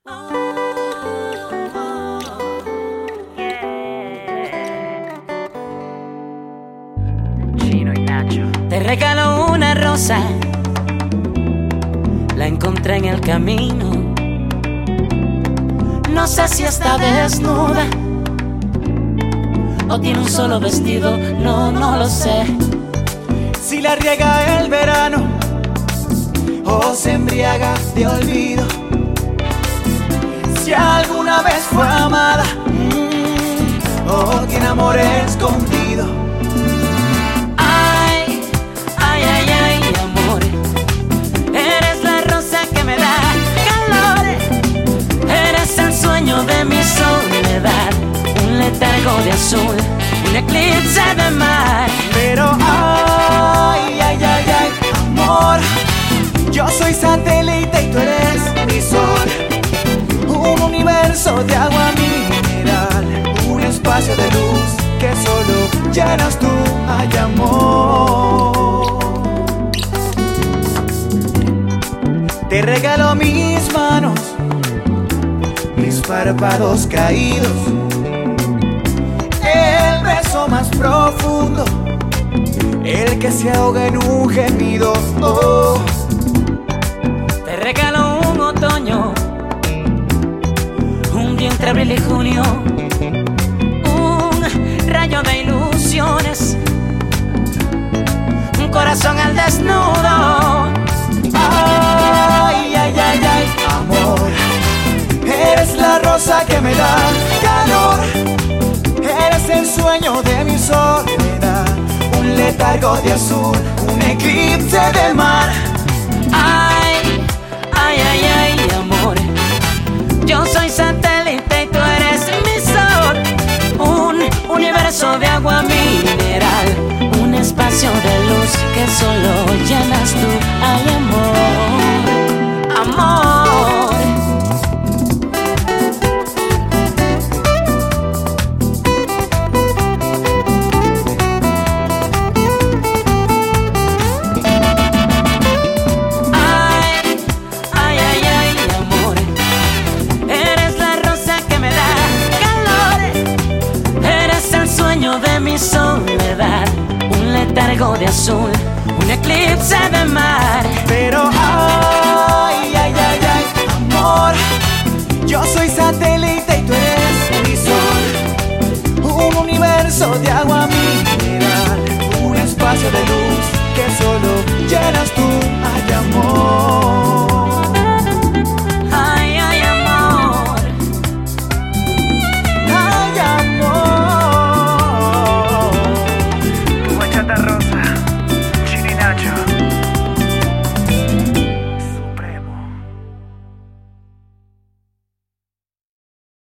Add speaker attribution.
Speaker 1: Chino y Nacho.
Speaker 2: Te regalo una rosa, la encontré en el camino. No sé si está desnuda o tiene un solo vestido, no lo sé.
Speaker 3: Si la riega el verano o se embriaga de olvido, si alguna vez fue amada o tiene amor escondido.
Speaker 2: Ay, ay, ay, ay, amor, eres la rosa que me da calor. Eres el sueño de mi soledad, un letargo de azul, un eclipse de mar.
Speaker 3: Pero ay, ay, ay, ay, amor, yo soy satélite y tú eres mi sol. Un universo de agua mineral, un espacio de luz que solo llenas tú, ay, amor. Te regalo mis manos, mis párpados caídos, el beso más profundo, el que se ahoga en un gemido. Oh.
Speaker 2: Te regalo un otoño, un día entre abril y junio, un rayo de ilusiones, un corazón al desnudo.
Speaker 3: Ay, ay, ay, ay, amor, eres la rosa que me da calor. Eres el sueño de mi soledad, un letargo de azul, un eclipse del mar.
Speaker 2: Ay, ay, ay, ay, amor, yo soy satélite y tú eres mi sol. Un universo de agua mineral, un espacio de luz que solo llenas tú, ay, amor, amor. De mi soledad, un letargo de azul, un eclipse de mar.
Speaker 3: Pero ay, ay, ay, ay, amor, yo soy satélite y tú eres mi sol. Un universo de agua mineral, un espacio de luz que solo llenas tú.